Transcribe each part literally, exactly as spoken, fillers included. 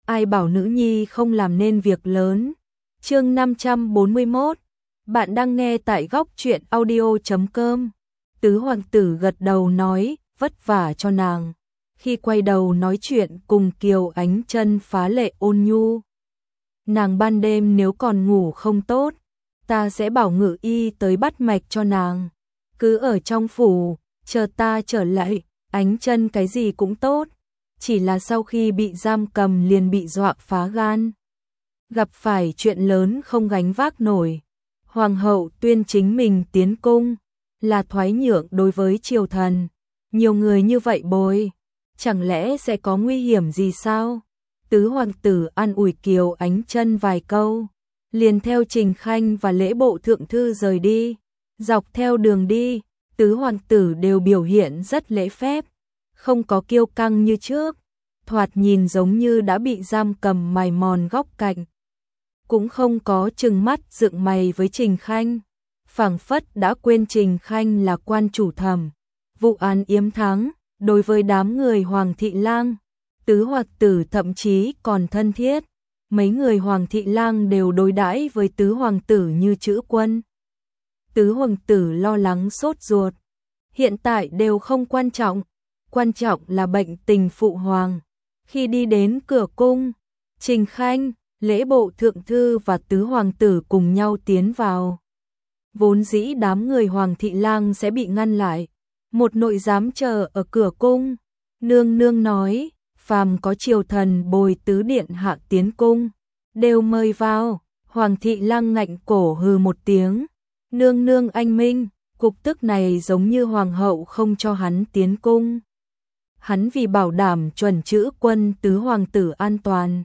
ai bảo nữ nhi không làm nên việc lớn. Chương năm trăm bốn mươi mốt. Bạn đang nghe tại góc truyện audio chấm com. Tứ hoàng tử gật đầu nói, vất vả cho nàng. Khi quay đầu nói chuyện cùng Kiều Ánh Chân phá lệ ôn nhu. Nàng ban đêm nếu còn ngủ không tốt, ta sẽ bảo ngự y tới bắt mạch cho nàng. Cứ ở trong phủ, chờ ta trở lại. Ánh Chân cái gì cũng tốt, chỉ là sau khi bị giam cầm liền bị dọa phá gan. Gặp phải chuyện lớn không gánh vác nổi. Hoàng hậu tuyên chính mình tiến cung, là thoái nhượng đối với triều thần. Nhiều người như vậy bồi, chẳng lẽ sẽ có nguy hiểm gì sao? Tứ hoàng tử an ủi Kiều Ánh Chân vài câu, liền theo Trình Khanh và lễ bộ thượng thư rời đi. Dọc theo đường đi, tứ hoàng tử đều biểu hiện rất lễ phép, không có kiêu căng như trước, thoạt nhìn giống như đã bị giam cầm mài mòn góc cạnh. Cũng không có trừng mắt dựng mày với Trình Khanh, phảng phất đã quên Trình Khanh là quan chủ thẩm. Vụ án yếm thắng, đối với đám người Hoàng thị lang, tứ hoàng tử thậm chí còn thân thiết. Mấy người Hoàng thị lang đều đối đãi với tứ hoàng tử như chữ quân. Tứ hoàng tử lo lắng sốt ruột, hiện tại đều không quan trọng, quan trọng là bệnh tình phụ hoàng. Khi đi đến cửa cung, Trình Khanh, lễ bộ thượng thư và tứ hoàng tử cùng nhau tiến vào. Vốn dĩ đám người Hoàng thị lang sẽ bị ngăn lại, một nội giám chờ ở cửa cung. Nương nương nói, phàm có triều thần bồi tứ điện hạ tiến cung, đều mời vào. Hoàng thị lang ngạnh cổ hừ một tiếng. Nương nương anh minh, cục tức này giống như hoàng hậu không cho hắn tiến cung. Hắn vì bảo đảm chuẩn chữ quân tứ hoàng tử an toàn,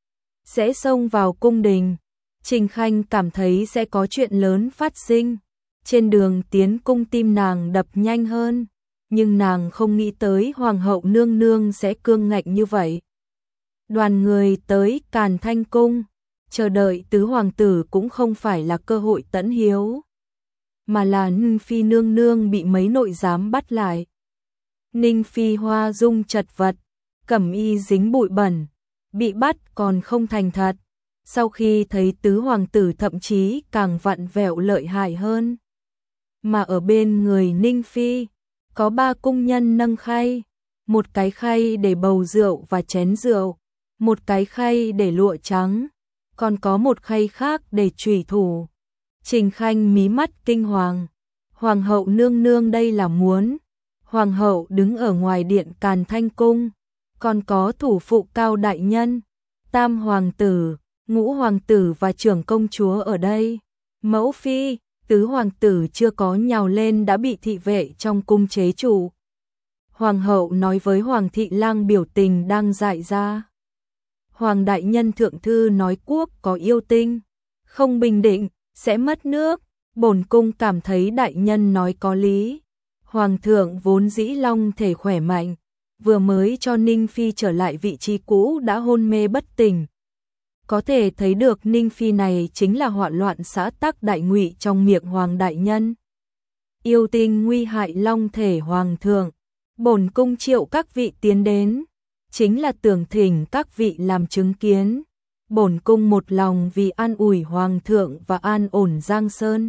sẽ xông vào cung đình. Trình Khanh cảm thấy sẽ có chuyện lớn phát sinh. Trên đường tiến cung tim nàng đập nhanh hơn, nhưng nàng không nghĩ tới hoàng hậu nương nương sẽ cương ngạnh như vậy. Đoàn người tới Càn Thanh cung, chờ đợi tứ hoàng tử cũng không phải là cơ hội tẫn hiếu, mà là Ninh Phi nương nương bị mấy nội giám bắt lại. Ninh Phi hoa dung chật vật, cẩm y dính bụi bẩn, bị bắt còn không thành thật. Sau khi thấy tứ hoàng tử thậm chí càng vặn vẹo lợi hại hơn. Mà ở bên người Ninh Phi, có ba cung nhân nâng khay, một cái khay để bầu rượu và chén rượu, một cái khay để lụa trắng, còn có một khay khác để chủy thủ. Trình Khanh mí mắt kinh hoàng, hoàng hậu nương nương đây là muốn. Hoàng hậu đứng ở ngoài điện Càn Thanh cung, còn có thủ phụ Cao đại nhân, tam hoàng tử, ngũ hoàng tử và trưởng công chúa ở đây. Mẫu phi, tứ hoàng tử chưa có nhào lên đã bị thị vệ trong cung chế trụ. Hoàng hậu nói với Hoàng thị lang biểu tình đang dại ra. Hoàng đại nhân thượng thư nói quốc có yêu tinh, không bình định, sẽ mất nước. Bổn cung cảm thấy đại nhân nói có lý. Hoàng thượng vốn dĩ long thể khỏe mạnh, vừa mới cho Ninh Phi trở lại vị trí cũ đã hôn mê bất tỉnh. Có thể thấy được Ninh Phi này chính là hoạn loạn xã tắc đại ngụy trong miệng Hoàng đại nhân. Yêu tinh nguy hại long thể hoàng thượng, bổn cung triệu các vị tiến đến, chính là tưởng thỉnh các vị làm chứng kiến. Bổn cung một lòng vì an ủi hoàng thượng và an ổn Giang Sơn.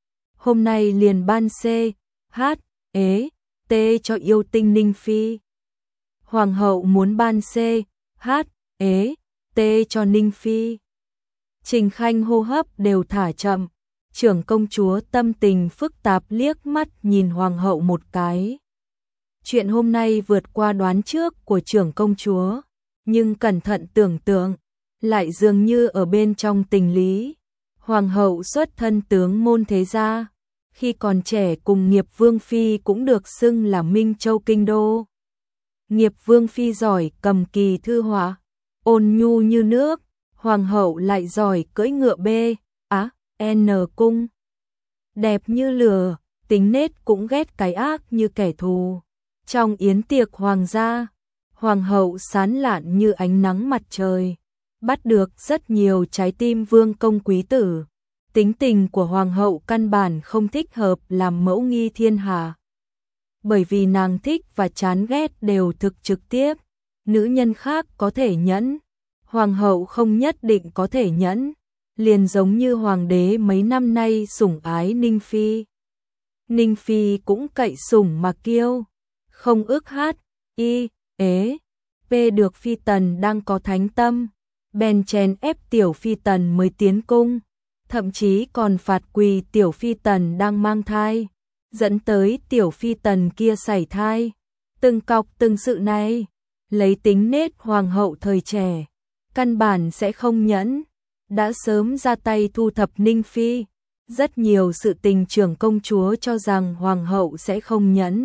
Hôm nay liền ban C, H, ế, T cho yêu tinh Ninh Phi. Hoàng hậu muốn ban C, H, ế, T cho Ninh Phi. Trình Khanh hô hấp đều thả chậm, trưởng công chúa tâm tình phức tạp liếc mắt nhìn hoàng hậu một cái. Chuyện hôm nay vượt qua đoán trước của trưởng công chúa, nhưng cẩn thận tưởng tượng, lại dường như ở bên trong tình lý. Hoàng hậu xuất thân tướng môn thế gia, khi còn trẻ cùng Nghiệp Vương Phi cũng được xưng là Minh Châu Kinh Đô. Nghiệp Vương Phi giỏi cầm kỳ thư họa, ôn nhu như nước, hoàng hậu lại giỏi cưỡi ngựa B, á, N cung. Đẹp như lửa, tính nết cũng ghét cái ác như kẻ thù. Trong yến tiệc hoàng gia, hoàng hậu sán lạn như ánh nắng mặt trời, bắt được rất nhiều trái tim vương công quý tử. Tính tình của hoàng hậu căn bản không thích hợp làm mẫu nghi thiên hạ. Bởi vì nàng thích và chán ghét đều thực trực tiếp, nữ nhân khác có thể nhẫn, Hoàng hậu không nhất định có thể nhẫn, liền giống như hoàng đế mấy năm nay sủng ái Ninh Phi. Ninh Phi cũng cậy sủng mà kiêu, không ước hát, y, ế, p được phi tần đang có thánh tâm, bèn chèn ép tiểu phi tần mới tiến cung, thậm chí còn phạt quỳ tiểu phi tần đang mang thai, dẫn tới tiểu phi tần kia sảy thai. Từng cọc từng sự này, lấy tính nết hoàng hậu thời trẻ, căn bản sẽ không nhẫn, đã sớm ra tay thu thập Ninh Phi. Rất nhiều sự tình trưởng công chúa cho rằng hoàng hậu sẽ không nhẫn.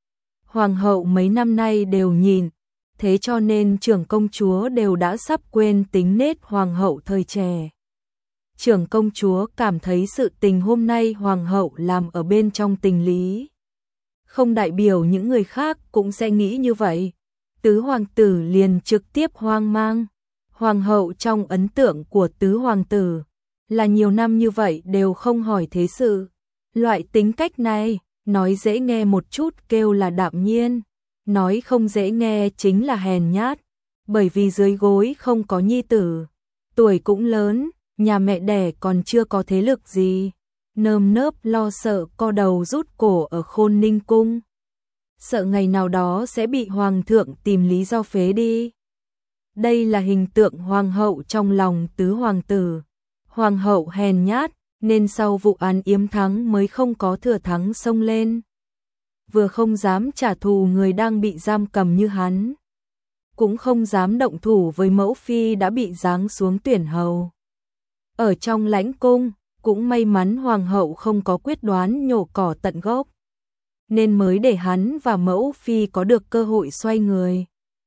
Hoàng hậu mấy năm nay đều nhìn, thế cho nên trưởng công chúa đều đã sắp quên tính nết hoàng hậu thời trẻ. Trưởng công chúa cảm thấy sự tình hôm nay hoàng hậu làm ở bên trong tình lý. Không đại biểu những người khác cũng sẽ nghĩ như vậy. Tứ hoàng tử liền trực tiếp hoang mang. Hoàng hậu trong ấn tượng của tứ hoàng tử là nhiều năm như vậy đều không hỏi thế sự. Loại tính cách này, nói dễ nghe một chút kêu là đạm nhiên, nói không dễ nghe chính là hèn nhát, bởi vì dưới gối không có nhi tử, tuổi cũng lớn, nhà mẹ đẻ còn chưa có thế lực gì, nơm nớp lo sợ co đầu rút cổ ở Khôn Ninh cung. Sợ ngày nào đó sẽ bị hoàng thượng tìm lý do phế đi. Đây là hình tượng hoàng hậu trong lòng tứ hoàng tử. Hoàng hậu hèn nhát, nên sau vụ án yếm thắng mới không có thừa thắng xông lên. Vừa không dám trả thù người đang bị giam cầm như hắn, cũng không dám động thủ với mẫu phi đã bị giáng xuống tuyển hầu. Ở trong lãnh cung, cũng may mắn hoàng hậu không có quyết đoán nhổ cỏ tận gốc, nên mới để hắn và mẫu phi có được cơ hội xoay người.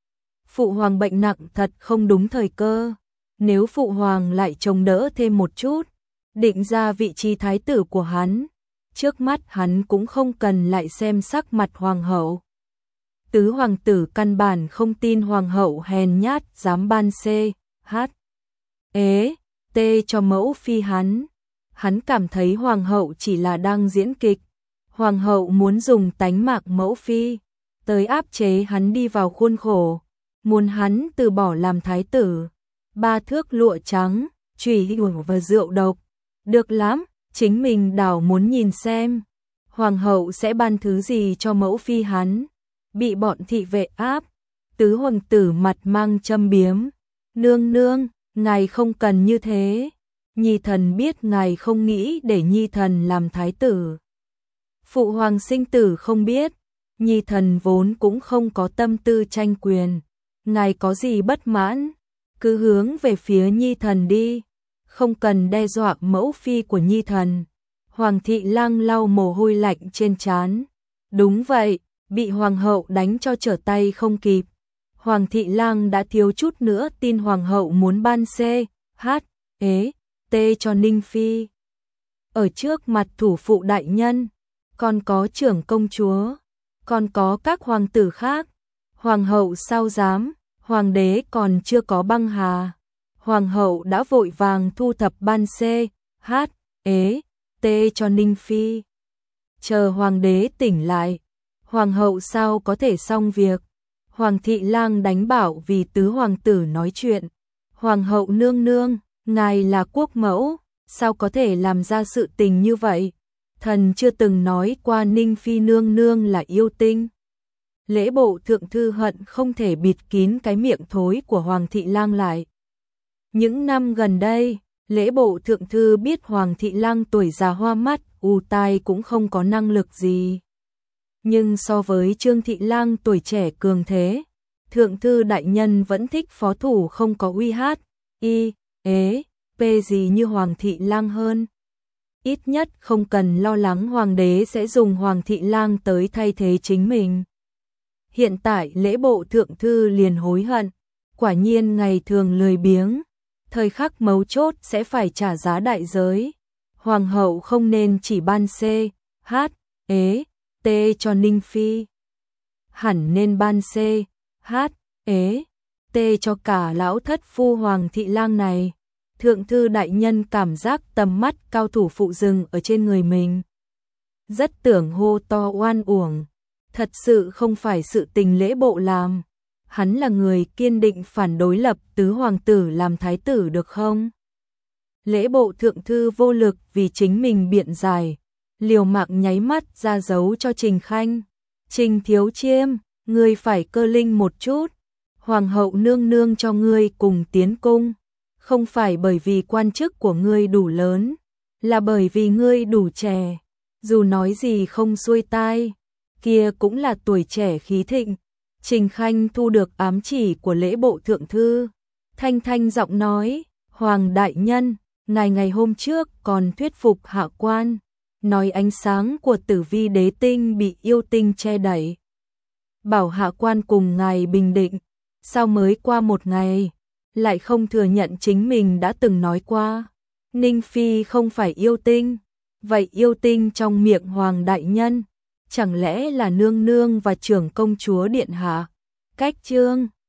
Phụ hoàng bệnh nặng thật không đúng thời cơ, nếu phụ hoàng lại trông đỡ thêm một chút, định ra vị trí thái tử của hắn, trước mắt hắn cũng không cần lại xem sắc mặt hoàng hậu. Tứ hoàng tử căn bản không tin hoàng hậu hèn nhát dám ban c, h, ế, t cho mẫu phi hắn. Hắn cảm thấy hoàng hậu chỉ là đang diễn kịch. Hoàng hậu muốn dùng tánh mạng mẫu phi tới áp chế hắn đi vào khuôn khổ, muốn hắn từ bỏ làm thái tử. Ba thước lụa trắng, chùy và rượu độc, được lắm, chính mình đảo muốn nhìn xem hoàng hậu sẽ ban thứ gì cho mẫu phi hắn. Bị bọn thị vệ áp, tứ hoàng tử mặt mang châm biếm, nương nương, ngài không cần như thế, nhi thần biết ngài không nghĩ để nhi thần làm thái tử. Phụ hoàng sinh tử không biết, nhi thần vốn cũng không có tâm tư tranh quyền, ngài có gì bất mãn, cứ hướng về phía nhi thần đi, không cần đe dọa mẫu phi của nhi thần. Hoàng thị lang lau mồ hôi lạnh trên trán. Đúng vậy, bị hoàng hậu đánh cho trở tay không kịp. Hoàng thị lang đã thiếu chút nữa tin hoàng hậu muốn ban c, h, ế, t cho Ninh Phi. Ở trước mặt thủ phụ đại nhân, còn có trưởng công chúa, còn có các hoàng tử khác. Hoàng hậu sao dám, hoàng đế còn chưa có băng hà. Hoàng hậu đã vội vàng thu thập ban c, h, ế, t cho Ninh Phi. Chờ hoàng đế tỉnh lại, hoàng hậu sao có thể xong việc. Hoàng thị lang đánh bảo vì tứ hoàng tử nói chuyện. Hoàng hậu nương nương, ngài là quốc mẫu, sao có thể làm ra sự tình như vậy? Thần chưa từng nói qua Ninh Phi nương nương là yêu tinh. Lễ bộ thượng thư hận không thể bịt kín cái miệng thối của hoàng thị lang lại. Những năm gần đây, lễ bộ thượng thư biết hoàng thị lang tuổi già hoa mắt, u tai cũng không có năng lực gì. Nhưng so với Trương thị lang tuổi trẻ cường thế, thượng thư đại nhân vẫn thích phó thủ không có uy hát, y, ế, p gì như hoàng thị lang hơn. Ít nhất không cần lo lắng hoàng đế sẽ dùng hoàng thị lang tới thay thế chính mình. Hiện tại lễ bộ thượng thư liền hối hận, quả nhiên ngày thường lười biếng, thời khắc mấu chốt sẽ phải trả giá đại giới. Hoàng hậu không nên chỉ ban c, h, ế, t cho Ninh Phi. Hẳn nên ban c, h, ế, t cho cả lão thất phu hoàng thị lang này. Thượng thư đại nhân cảm giác tầm mắt cao thủ phụ rừng ở trên người mình. Rất tưởng hô to oan uổng, thật sự không phải sự tình lễ bộ làm. hắn là người kiên định phản đối lập tứ hoàng tử làm thái tử được không? Lễ bộ thượng thư vô lực vì chính mình biện giải, liều mạng nháy mắt ra dấu cho Trình Khanh. Trình Thiếu Chiêm, ngươi phải cơ linh một chút, hoàng hậu nương nương cho ngươi cùng tiến cung, không phải bởi vì quan chức của ngươi đủ lớn, là bởi vì ngươi đủ trẻ, dù nói gì không xuôi tai, kia cũng là tuổi trẻ khí thịnh. Trình Khanh thu được ám chỉ của lễ bộ thượng thư, thanh thanh giọng nói, Hoàng đại nhân, ngài ngày hôm trước còn thuyết phục hạ quan, nói ánh sáng của tử vi đế tinh bị yêu tinh che đẩy. Bảo hạ quan cùng ngài bình định, sao mới qua một ngày, lại không thừa nhận chính mình đã từng nói qua. Ninh Phi không phải yêu tinh, vậy yêu tinh trong miệng Hoàng đại nhân, chẳng lẽ là nương nương và trưởng công chúa điện hạ? Cách chương